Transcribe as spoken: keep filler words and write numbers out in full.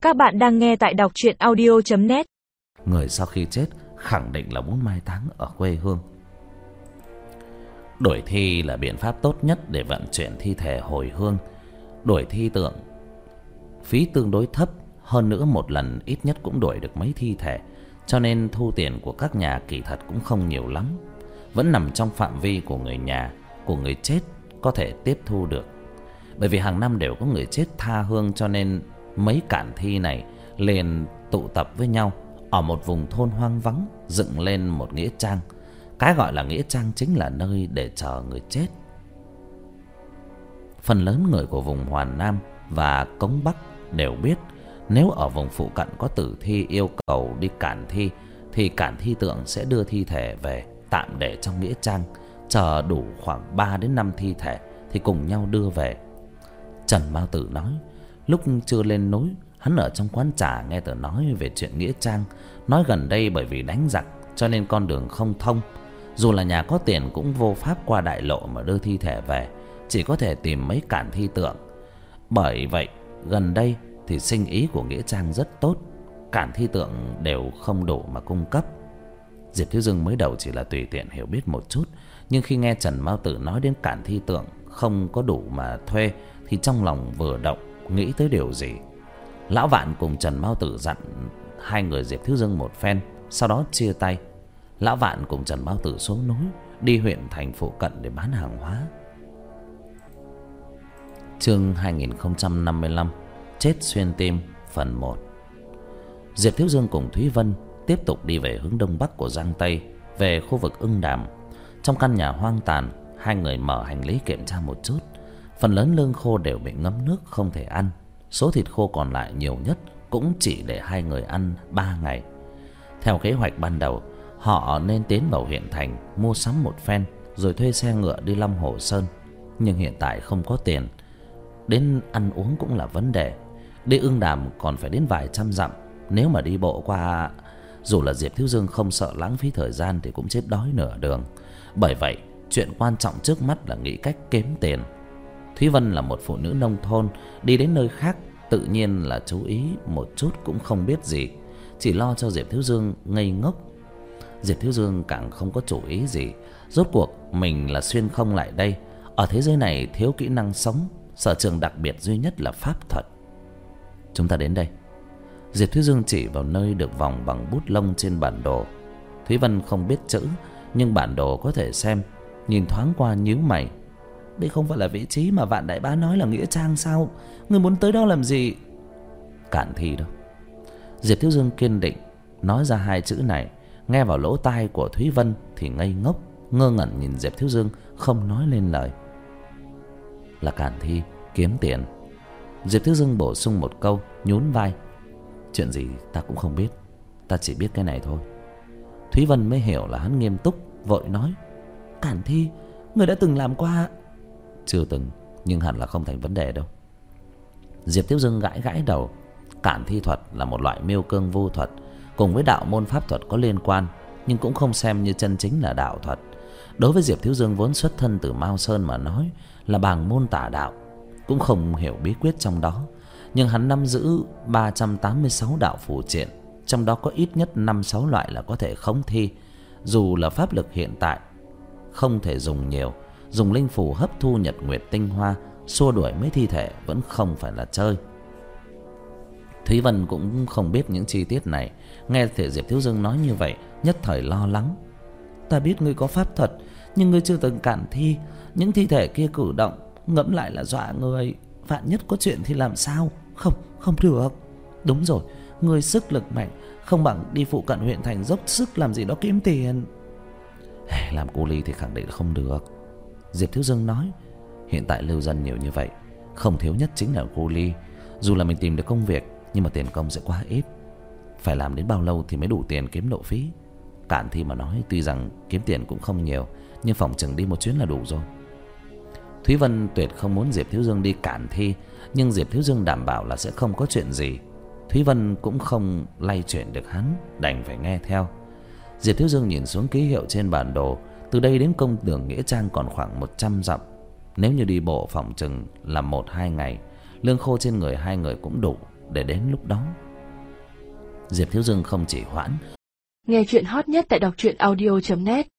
Các bạn đang nghe tại đọc truyện audio chấm net. Người sau khi chết khẳng định là muốn mai táng ở quê hương. Đổi thi là biện pháp tốt nhất để vận chuyển thi thể hồi hương. Đổi thi tượng phí tương đối thấp, hơn nữa một lần ít nhất cũng đổi được mấy thi thể, cho nên thu tiền của các nhà kỳ thật cũng không nhiều lắm, vẫn nằm trong phạm vi của người nhà của người chết có thể tiếp thu được. Bởi vì hàng năm đều có người chết tha hương, cho nên mấy cản thi này liền tụ tập với nhau ở một vùng thôn hoang vắng, dựng lên một nghĩa trang. Cái gọi là nghĩa trang chính là nơi để chờ người chết. Phần lớn người của vùng Hoàn Nam và Cống Bắc đều biết, nếu ở vùng phụ cận có tử thi yêu cầu đi cản thi, thì cản thi tượng sẽ đưa thi thể về tạm để trong nghĩa trang, chờ đủ khoảng ba đến năm thi thể thì cùng nhau đưa về. Trần Mao Tử nói, lúc chưa lên núi, hắn ở trong quán trà nghe tớ nói về chuyện nghĩa trang, nói gần đây bởi vì đánh giặc cho nên con đường không thông, dù là nhà có tiền cũng vô pháp qua đại lộ mà đưa thi thể về, chỉ có thể tìm mấy cản thi tượng. Bởi vậy gần đây thì sinh ý của nghĩa trang rất tốt, cản thi tượng đều không đủ mà cung cấp. Diệp Thiếu Dương mới đầu chỉ là tùy tiện hiểu biết một chút, nhưng khi nghe Trần Mao Tử nói đến cản thi tượng không có đủ mà thuê thì trong lòng vừa động, nghĩ tới điều gì. Lão Vạn cùng Trần Mao Tử dặn hai người Diệp Thiếu Dương một phen, sau đó chia tay. Lão Vạn cùng Trần Mao Tử xuống núi, đi huyện thành phụ cận để bán hàng hóa. Chương hai nghìn không trăm năm mươi lăm, chết xuyên tim phần một. Diệp Thiếu Dương cùng Thúy Vân tiếp tục đi về hướng đông bắc của Giang Tây, về khu vực Ưng Đàm. Trong căn nhà hoang tàn, hai người mở hành lý kiểm tra một chút. Phần lớn lương khô đều bị ngấm nước không thể ăn, số thịt khô còn lại nhiều nhất cũng chỉ để hai người ăn ba ngày. Theo kế hoạch ban đầu, họ nên tiến vào huyện thành mua sắm một phen rồi thuê xe ngựa đi Long Hồ Sơn, nhưng hiện tại không có tiền, đến ăn uống cũng là vấn đề. Đi Ưng Đàm còn phải đến vài trăm dặm, nếu mà đi bộ qua, dù là Diệp Thiếu Dương không sợ lãng phí thời gian thì cũng chết đói nửa đường. Bởi vậy chuyện quan trọng trước mắt là nghĩ cách kiếm tiền. Thúy Vân là một phụ nữ nông thôn, đi đến nơi khác tự nhiên là chú ý một chút cũng không biết gì, chỉ lo cho Diệp Thiếu Dương ngây ngốc. Diệp Thiếu Dương càng không có chủ ý gì. Rốt cuộc mình là xuyên không lại đây, ở thế giới này thiếu kỹ năng sống, sở trường đặc biệt duy nhất là pháp thuật. Chúng ta đến đây. Diệp Thiếu Dương chỉ vào nơi được vòng bằng bút lông trên bản đồ. Thúy Vân không biết chữ, nhưng bản đồ có thể xem, nhìn thoáng qua nhíu mày. Đây không phải là vị trí mà Vạn Đại Bá nói là nghĩa trang sao? Người muốn tới đó làm gì? Cản thi đâu. Diệp Thiếu Dương kiên định nói ra hai chữ này, nghe vào lỗ tai của Thúy Vân thì ngây ngốc, ngơ ngẩn nhìn Diệp Thiếu Dương không nói lên lời. Là cản thi kiếm tiền. Diệp Thiếu Dương bổ sung một câu, nhún vai. Chuyện gì ta cũng không biết, ta chỉ biết cái này thôi. Thúy Vân mới hiểu là hắn nghiêm túc, vội nói, cản thi người đã từng làm qua? Chưa từng, nhưng hẳn là không thành vấn đề đâu. Diệp Thiếu Dương gãi gãi đầu. Cản thi thuật là một loại miêu cương vô thuật, cùng với đạo môn pháp thuật có liên quan, nhưng cũng không xem như chân chính là đạo thuật. Đối với Diệp Thiếu Dương vốn xuất thân từ Mao Sơn mà nói là bàng môn tả đạo, cũng không hiểu bí quyết trong đó. Nhưng hắn nắm giữ ba trăm tám mươi sáu đạo phù triện, trong đó có ít nhất năm sáu loại là có thể khống thi. Dù là pháp lực hiện tại không thể dùng nhiều, dùng linh phù hấp thu nhật nguyệt tinh hoa, xua đuổi mấy thi thể vẫn không phải là chơi. Thúy Vân cũng không biết những chi tiết này, nghe thể Diệp Thiếu Dương nói như vậy, nhất thời lo lắng. Ta biết ngươi có pháp thuật, nhưng ngươi chưa từng cản thi. Những thi thể kia cử động, ngẫm lại là dọa người. Vạn nhất có chuyện thì làm sao? Không, không được. Đúng rồi, ngươi sức lực mạnh, không bằng đi phụ cận huyện thành dốc sức làm gì đó kiếm tiền. Làm cu ly thì khẳng định là không được. Diệp Thiếu Dương nói, hiện tại lưu dân nhiều như vậy, không thiếu nhất chính là cu ly. Dù là mình tìm được công việc, nhưng mà tiền công sẽ quá ít. Phải làm đến bao lâu thì mới đủ tiền kiếm lộ phí? Cản thi mà nói tuy rằng kiếm tiền cũng không nhiều, nhưng phòng chừng đi một chuyến là đủ rồi. Thúy Vân tuyệt không muốn Diệp Thiếu Dương đi cản thi, nhưng Diệp Thiếu Dương đảm bảo là sẽ không có chuyện gì. Thúy Vân cũng không lay chuyển được hắn, đành phải nghe theo. Diệp Thiếu Dương nhìn xuống ký hiệu trên bản đồ, từ đây đến công đường nghĩa trang còn khoảng một trăm dặm. Nếu như đi bộ phòng chừng là một hai ngày, lương khô trên người hai người cũng đủ. để đến lúc đó. Diệp Thiếu Dương không chỉ hoãn. Nghe chuyện hot nhất tại đọc truyện audio chấm net.